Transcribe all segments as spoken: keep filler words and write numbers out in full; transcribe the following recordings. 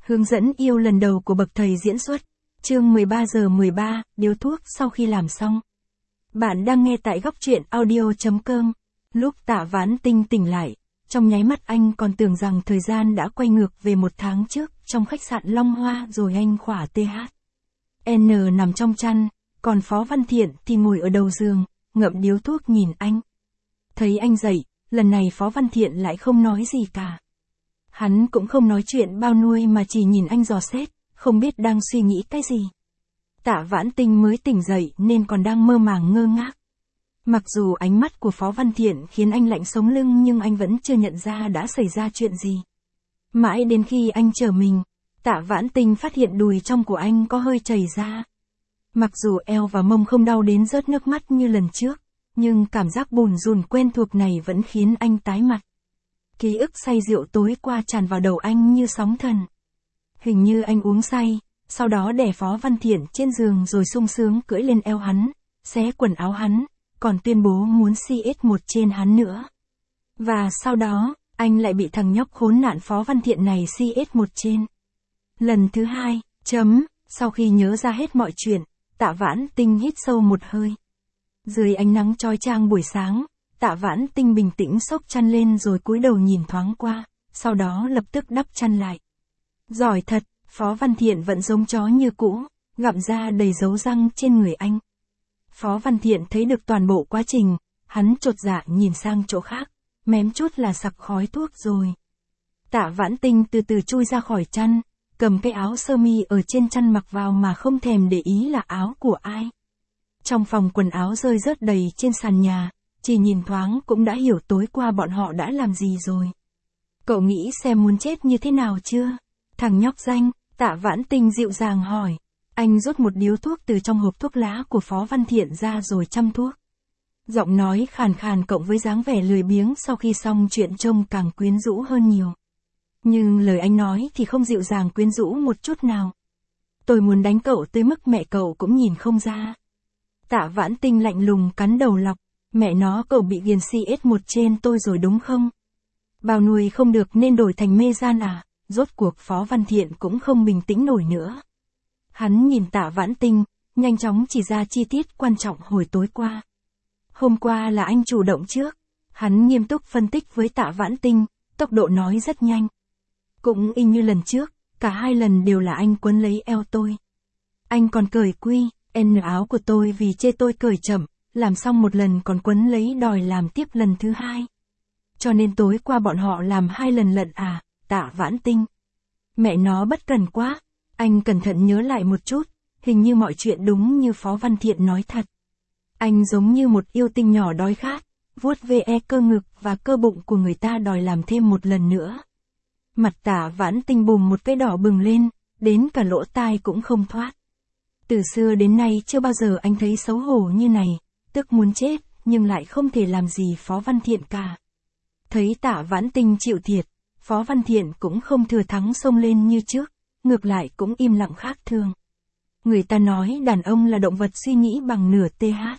Hướng dẫn yêu lần đầu của bậc thầy diễn xuất. Chương mười ba giờ mười ba, điếu thuốc sau khi làm xong. Bạn đang nghe tại góc truyện audio chấm com. Lúc Tạ Vãn Tinh tỉnh lại, trong nháy mắt anh còn tưởng rằng thời gian đã quay ngược về một tháng trước, trong khách sạn Long Hoa rồi anh khỏa tê hát. N nằm trong chăn, còn Phó Văn Thiện thì ngồi ở đầu giường, ngậm điếu thuốc nhìn anh. Thấy anh dậy, lần này Phó Văn Thiện lại không nói gì cả. Hắn cũng không nói chuyện bao nuôi mà chỉ nhìn anh dò xét, không biết đang suy nghĩ cái gì. Tạ Vãn Tinh mới tỉnh dậy nên còn đang mơ màng ngơ ngác. Mặc dù ánh mắt của Phó Văn Thiện khiến anh lạnh sống lưng nhưng anh vẫn chưa nhận ra đã xảy ra chuyện gì. Mãi đến khi anh trở mình, Tạ Vãn Tinh phát hiện đùi trong của anh có hơi chảy ra. Mặc dù eo và mông không đau đến rớt nước mắt như lần trước, nhưng cảm giác bùn rùn quen thuộc này vẫn khiến anh tái mặt. Ký ức say rượu tối qua tràn vào đầu anh như sóng thần. Hình như anh uống say, sau đó đè Phó Văn Thiện trên giường rồi sung sướng cưỡi lên eo hắn, xé quần áo hắn, còn tuyên bố muốn xê ét một trên hắn nữa. Và sau đó, anh lại bị thằng nhóc khốn nạn Phó Văn Thiện này xê ét một trên. Lần thứ hai, chấm, sau khi nhớ ra hết mọi chuyện, Tạ Vãn Tinh hít sâu một hơi. Dưới ánh nắng chói chang buổi sáng, Tạ Vãn Tinh bình tĩnh xốc chăn lên rồi cúi đầu nhìn thoáng qua, sau đó lập tức đắp chăn lại. Giỏi thật, Phó Văn Thiện vẫn giống chó như cũ, gặm ra đầy dấu răng trên người anh. Phó Văn Thiện thấy được toàn bộ quá trình, hắn chột dạ nhìn sang chỗ khác, mém chút là sặc khói thuốc rồi. Tạ Vãn Tinh từ từ chui ra khỏi chăn, cầm cái áo sơ mi ở trên chăn mặc vào mà không thèm để ý là áo của ai. Trong phòng quần áo rơi rớt đầy trên sàn nhà, chỉ nhìn thoáng cũng đã hiểu tối qua bọn họ đã làm gì rồi. Cậu nghĩ xem muốn chết như thế nào chưa? Thằng nhóc danh, Tạ Vãn Tinh dịu dàng hỏi. Anh rút một điếu thuốc từ trong hộp thuốc lá của Phó Văn Thiện ra rồi chăm thuốc. Giọng nói khàn khàn cộng với dáng vẻ lười biếng sau khi xong chuyện trông càng quyến rũ hơn nhiều. Nhưng lời anh nói thì không dịu dàng quyến rũ một chút nào. Tôi muốn đánh cậu tới mức mẹ cậu cũng nhìn không ra. Tạ Vãn Tinh lạnh lùng cắn đầu lọc. Mẹ nó, cậu bị ghiền xê ét một trên tôi rồi đúng không? Bao nuôi không được nên đổi thành mê gian à? Rốt cuộc Phó Văn Thiện cũng không bình tĩnh nổi nữa. Hắn nhìn Tạ Vãn Tinh, nhanh chóng chỉ ra chi tiết quan trọng hồi tối qua. Hôm qua là anh chủ động trước. Hắn nghiêm túc phân tích với Tạ Vãn Tinh, tốc độ nói rất nhanh. Cũng y như lần trước, cả hai lần đều là anh quấn lấy eo tôi. Anh còn cởi quy, n áo của tôi vì chê tôi cởi chậm, làm xong một lần còn quấn lấy đòi làm tiếp lần thứ hai. Cho nên tối qua bọn họ làm hai lần lận à, Tạ Vãn Tinh. Mẹ nó bất cần quá. Anh cẩn thận nhớ lại một chút, hình như mọi chuyện đúng như Phó Văn Thiện nói thật. Anh giống như một yêu tinh nhỏ đói khát, vuốt ve cơ ngực và cơ bụng của người ta đòi làm thêm một lần nữa. Mặt Tạ Vãn Tinh bùng một cái đỏ bừng lên, đến cả lỗ tai cũng không thoát. Từ xưa đến nay chưa bao giờ anh thấy xấu hổ như này, tức muốn chết, nhưng lại không thể làm gì Phó Văn Thiện cả. Thấy Tạ Vãn Tinh chịu thiệt, Phó Văn Thiện cũng không thừa thắng xông lên như trước, ngược lại cũng im lặng khác thường. Người ta nói đàn ông là động vật suy nghĩ bằng nửa tê hát.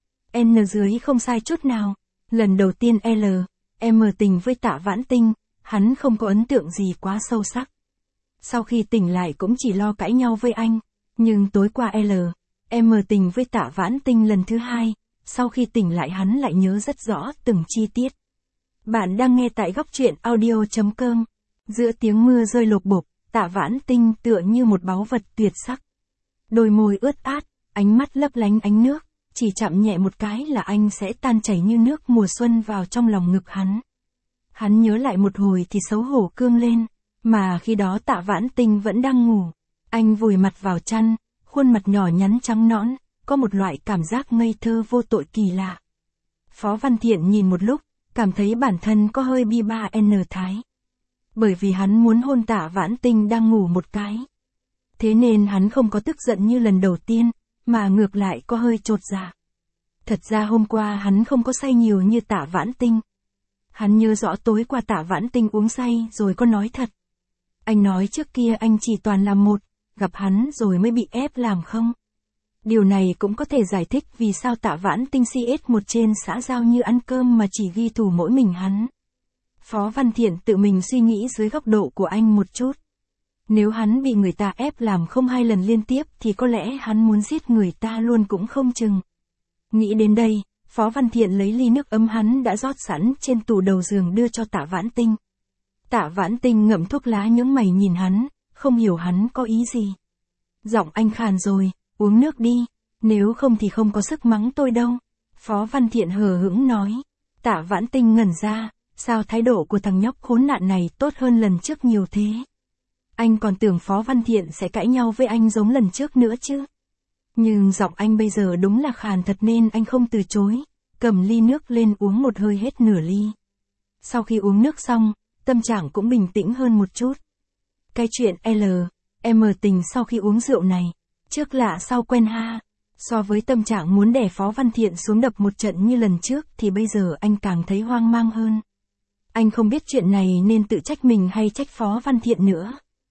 N dưới không sai chút nào. Lần đầu tiên L, M tình với Tạ Vãn Tinh, hắn không có ấn tượng gì quá sâu sắc. Sau khi tỉnh lại cũng chỉ lo cãi nhau với anh, nhưng tối qua L, M tình với Tạ Vãn Tinh lần thứ hai, sau khi tỉnh lại hắn lại nhớ rất rõ từng chi tiết. Bạn đang nghe tại góc truyện audio chấm com. Giữa tiếng mưa rơi lộp bộp, Tạ Vãn Tinh tựa như một báu vật tuyệt sắc. Đôi môi ướt át, ánh mắt lấp lánh ánh nước, chỉ chạm nhẹ một cái là anh sẽ tan chảy như nước mùa xuân vào trong lòng ngực hắn. Hắn nhớ lại một hồi thì xấu hổ cương lên, mà khi đó Tạ Vãn Tinh vẫn đang ngủ. Anh vùi mặt vào chăn, khuôn mặt nhỏ nhắn trắng nõn, có một loại cảm giác ngây thơ vô tội kỳ lạ. Phó Văn Thiện nhìn một lúc, cảm thấy bản thân có hơi bi ba n thái. Bởi vì hắn muốn hôn Tạ Vãn Tinh đang ngủ một cái. Thế nên hắn không có tức giận như lần đầu tiên, mà ngược lại có hơi chột dạ. Thật ra hôm qua hắn không có say nhiều như Tạ Vãn Tinh. Hắn nhớ rõ tối qua Tạ Vãn Tinh uống say rồi có nói thật. Anh nói trước kia anh chỉ toàn làm một, gặp hắn rồi mới bị ép làm không. Điều này cũng có thể giải thích vì sao Tạ Vãn Tinh xê ét một trên xã giao như ăn cơm mà chỉ ghi thủ mỗi mình hắn. Phó Văn Thiện tự mình suy nghĩ dưới góc độ của anh một chút. Nếu hắn bị người ta ép làm không hai lần liên tiếp thì có lẽ hắn muốn giết người ta luôn cũng không chừng. Nghĩ đến đây, Phó Văn Thiện lấy ly nước ấm hắn đã rót sẵn trên tủ đầu giường đưa cho Tạ Vãn Tinh. Tạ Vãn Tinh ngậm thuốc lá nhướng mày nhìn hắn, không hiểu hắn có ý gì. Giọng anh khàn rồi, uống nước đi, nếu không thì không có sức mắng tôi đâu. Phó Văn Thiện hờ hững nói. Tạ Vãn Tinh ngẩn ra, sao thái độ của thằng nhóc khốn nạn này tốt hơn lần trước nhiều thế. Anh còn tưởng Phó Văn Thiện sẽ cãi nhau với anh giống lần trước nữa chứ. Nhưng giọng anh bây giờ đúng là khàn thật nên anh không từ chối, cầm ly nước lên uống một hơi hết nửa ly. Sau khi uống nước xong, tâm trạng cũng bình tĩnh hơn một chút. Cái chuyện L, M tình sau khi uống rượu này, trước lạ sau quen ha. So với tâm trạng muốn đè Phó Văn Thiện xuống đập một trận như lần trước thì bây giờ anh càng thấy hoang mang hơn. Anh không biết chuyện này nên tự trách mình hay trách Phó Văn Thiện nữa.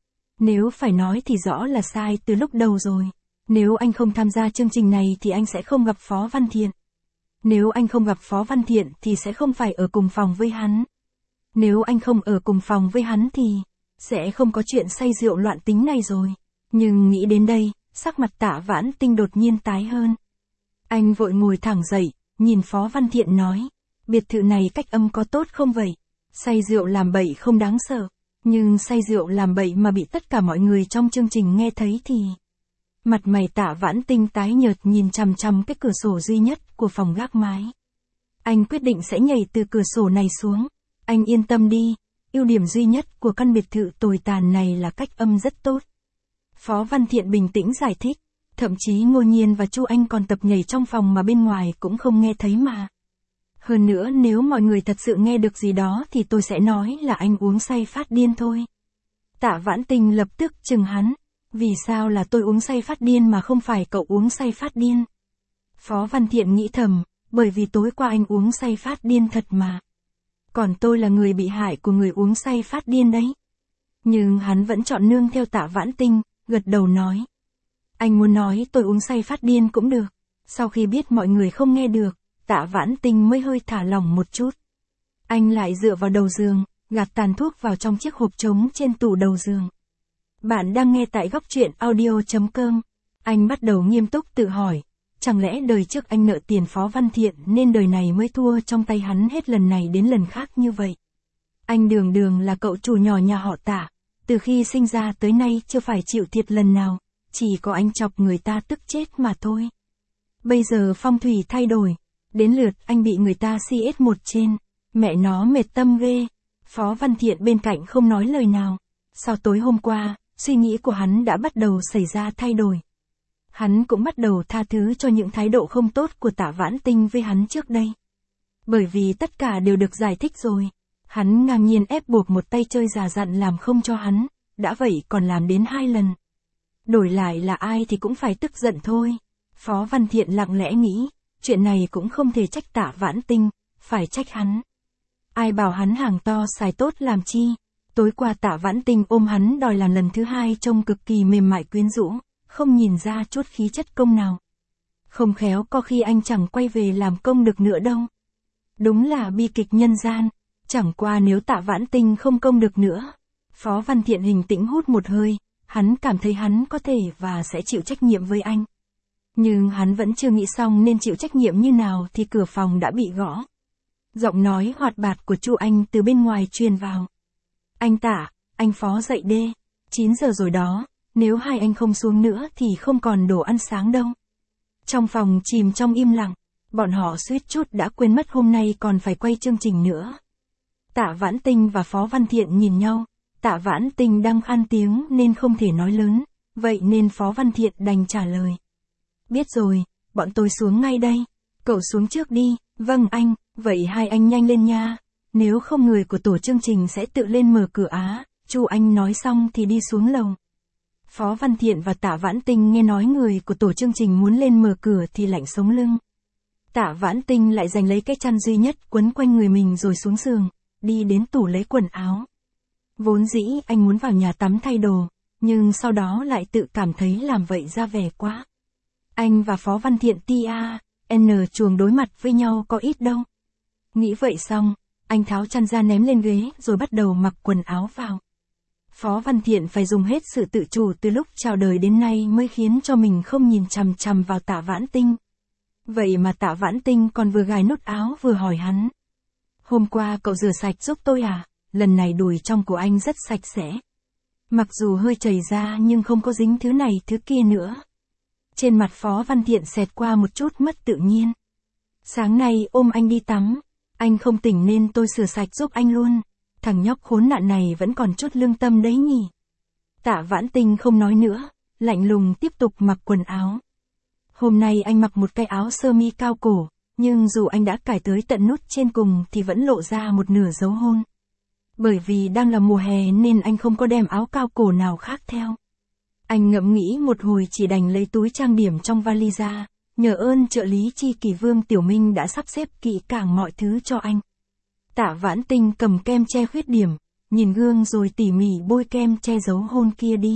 Nếu phải nói thì rõ là sai từ lúc đầu rồi. Nếu anh không tham gia chương trình này thì anh sẽ không gặp Phó Văn Thiện. Nếu anh không gặp Phó Văn Thiện thì sẽ không phải ở cùng phòng với hắn. Nếu anh không ở cùng phòng với hắn thì sẽ không có chuyện say rượu loạn tính này rồi. Nhưng nghĩ đến đây, sắc mặt Tạ Vãn Tinh đột nhiên tái hơn. Anh vội ngồi thẳng dậy, nhìn Phó Văn Thiện nói. Biệt thự này cách âm có tốt không vậy? Say rượu làm bậy không đáng sợ. Nhưng say rượu làm bậy mà bị tất cả mọi người trong chương trình nghe thấy thì... Mặt mày Tạ Vãn Tinh tái nhợt nhìn chằm chằm cái cửa sổ duy nhất của phòng gác mái. Anh quyết định sẽ nhảy từ cửa sổ này xuống. Anh yên tâm đi, ưu điểm duy nhất của căn biệt thự tồi tàn này là cách âm rất tốt. Phó Văn Thiện bình tĩnh giải thích, thậm chí Ngô Nhiên và Chu Anh còn tập nhảy trong phòng mà bên ngoài cũng không nghe thấy mà. Hơn nữa nếu mọi người thật sự nghe được gì đó thì tôi sẽ nói là anh uống say phát điên thôi. Tạ Vãn Tinh lập tức chừng hắn. Vì sao là tôi uống say phát điên mà không phải cậu uống say phát điên? Phó Văn Thiện nghĩ thầm, bởi vì tối qua anh uống say phát điên thật mà. Còn tôi là người bị hại của người uống say phát điên đấy. Nhưng hắn vẫn chọn nương theo Tạ Vãn Tinh, gật đầu nói. Anh muốn nói tôi uống say phát điên cũng được. Sau khi biết mọi người không nghe được, Tạ Vãn Tinh mới hơi thả lỏng một chút. Anh lại dựa vào đầu giường, gạt tàn thuốc vào trong chiếc hộp trống trên tủ đầu giường. Bạn đang nghe tại góc truyện audio chấm com. Anh bắt đầu nghiêm túc tự hỏi, chẳng lẽ đời trước anh nợ tiền Phó Văn Thiện nên đời này mới thua trong tay hắn hết lần này đến lần khác như vậy. Anh đường đường là cậu chủ nhỏ nhà họ Tạ, từ khi sinh ra tới nay chưa phải chịu thiệt lần nào, chỉ có anh chọc người ta tức chết mà thôi. Bây giờ phong thủy thay đổi, đến lượt anh bị người ta xê ét một trên, mẹ nó mệt tâm ghê. Phó Văn Thiện bên cạnh không nói lời nào. Sau tối hôm qua, suy nghĩ của hắn đã bắt đầu xảy ra thay đổi. Hắn cũng bắt đầu tha thứ cho những thái độ không tốt của Tạ Vãn Tinh với hắn trước đây. Bởi vì tất cả đều được giải thích rồi. Hắn ngang nhiên ép buộc một tay chơi già dặn làm không cho hắn, đã vậy còn làm đến hai lần. Đổi lại là ai thì cũng phải tức giận thôi. Phó Văn Thiện lặng lẽ nghĩ, chuyện này cũng không thể trách Tạ Vãn Tinh, phải trách hắn. Ai bảo hắn hàng to xài tốt làm chi. Tối qua Tạ Vãn Tinh ôm hắn đòi làm lần thứ hai trông cực kỳ mềm mại quyến rũ, không nhìn ra chút khí chất công nào. Không khéo có khi anh chẳng quay về làm công được nữa đâu. Đúng là bi kịch nhân gian, chẳng qua nếu Tạ Vãn Tinh không công được nữa. Phó Văn Thiện bình tĩnh hút một hơi, hắn cảm thấy hắn có thể và sẽ chịu trách nhiệm với anh. Nhưng hắn vẫn chưa nghĩ xong nên chịu trách nhiệm như nào thì cửa phòng đã bị gõ. Giọng nói hoạt bát của Chu Anh từ bên ngoài truyền vào. Anh Tạ, anh Phó dậy đê, chín giờ rồi đó, nếu hai anh không xuống nữa thì không còn đồ ăn sáng đâu. Trong phòng chìm trong im lặng, bọn họ suýt chút đã quên mất hôm nay còn phải quay chương trình nữa. Tạ Vãn Tinh và Phó Văn Thiện nhìn nhau, Tạ Vãn Tinh đang khan tiếng nên không thể nói lớn, vậy nên Phó Văn Thiện đành trả lời. Biết rồi, bọn tôi xuống ngay đây, cậu xuống trước đi, vâng anh, vậy hai anh nhanh lên nha. Nếu không người của tổ chương trình sẽ tự lên mở cửa á. Chu Anh nói xong thì đi xuống lầu. Phó Văn Thiện và Tạ Vãn Tinh nghe nói người của tổ chương trình muốn lên mở cửa thì lạnh sống lưng. Tạ Vãn Tinh lại giành lấy cái chăn duy nhất quấn quanh người mình rồi xuống giường, đi đến tủ lấy quần áo. Vốn dĩ anh muốn vào nhà tắm thay đồ, nhưng sau đó lại tự cảm thấy làm vậy ra vẻ quá. Anh và Phó Văn Thiện tia N chuồng đối mặt với nhau có ít đâu. Nghĩ vậy xong, anh tháo chăn ra ném lên ghế rồi bắt đầu mặc quần áo vào. Phó Văn Thiện phải dùng hết sự tự chủ từ lúc chào đời đến nay mới khiến cho mình không nhìn chằm chằm vào Tạ Vãn Tinh. Vậy mà Tạ Vãn Tinh còn vừa gài nút áo vừa hỏi hắn. Hôm qua cậu rửa sạch giúp tôi à? Lần này đùi trong của anh rất sạch sẽ. Mặc dù hơi chảy ra nhưng không có dính thứ này thứ kia nữa. Trên mặt Phó Văn Thiện xẹt qua một chút mất tự nhiên. Sáng nay ôm anh đi tắm, anh không tỉnh nên tôi rửa sạch giúp anh luôn. Thằng nhóc khốn nạn này vẫn còn chút lương tâm đấy nhỉ. Tạ Vãn Tinh không nói nữa, lạnh lùng tiếp tục mặc quần áo. Hôm nay anh mặc một cái áo sơ mi cao cổ, nhưng dù anh đã cài tới tận nút trên cùng thì vẫn lộ ra một nửa dấu hôn. Bởi vì đang là mùa hè nên anh không có đem áo cao cổ nào khác theo. Anh ngẫm nghĩ một hồi chỉ đành lấy túi trang điểm trong vali ra, nhờ ơn trợ lý Chi Kỳ Vương Tiểu Minh đã sắp xếp kỹ càng mọi thứ cho anh. Tạ Vãn Tinh cầm kem che khuyết điểm, nhìn gương rồi tỉ mỉ bôi kem che dấu hôn kia đi.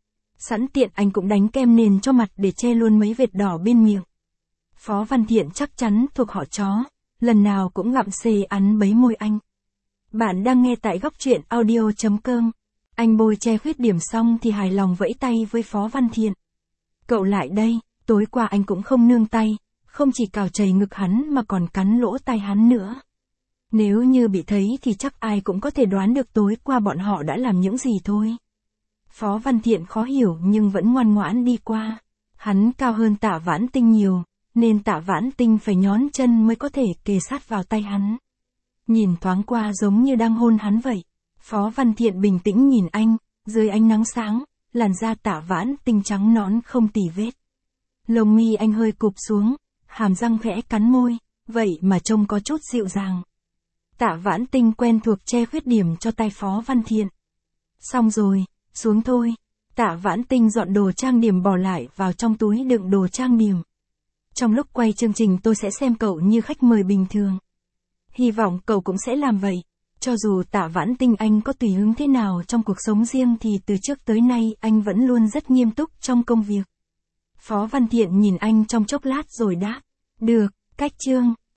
Sẵn tiện anh cũng đánh kem nền cho mặt để che luôn mấy vệt đỏ bên miệng. Phó Văn Thiện chắc chắn thuộc họ chó, lần nào cũng ngậm xề ắn bấy môi anh. Bạn đang nghe tại góc truyện audio chấm com. Anh bôi che khuyết điểm xong thì hài lòng vẫy tay với Phó Văn Thiện. Cậu lại đây, tối qua anh cũng không nương tay, không chỉ cào chảy ngực hắn mà còn cắn lỗ tai hắn nữa. Nếu như bị thấy thì chắc ai cũng có thể đoán được tối qua bọn họ đã làm những gì thôi. Phó Văn Thiện khó hiểu nhưng vẫn ngoan ngoãn đi qua. Hắn cao hơn Tạ Vãn Tinh nhiều, nên Tạ Vãn Tinh phải nhón chân mới có thể kề sát vào tay hắn. Nhìn thoáng qua giống như đang hôn hắn vậy. Phó Văn Thiện bình tĩnh nhìn anh, dưới ánh nắng sáng, làn da Tạ Vãn Tinh trắng nõn không tì vết. Lông mi anh hơi cụp xuống, hàm răng khẽ cắn môi, vậy mà trông có chút dịu dàng. Tạ Vãn Tinh quen thuộc che khuyết điểm cho tay Phó Văn Thiện. Xong rồi, xuống thôi. Tạ Vãn Tinh dọn đồ trang điểm bỏ lại vào trong túi đựng đồ trang điểm. Trong lúc quay chương trình tôi sẽ xem cậu như khách mời bình thường. Hy vọng cậu cũng sẽ làm vậy. Cho dù Tạ Vãn Tinh anh có tùy hứng thế nào trong cuộc sống riêng thì từ trước tới nay anh vẫn luôn rất nghiêm túc trong công việc. Phó Văn Thiện nhìn anh trong chốc lát rồi đáp. Được, cách chương.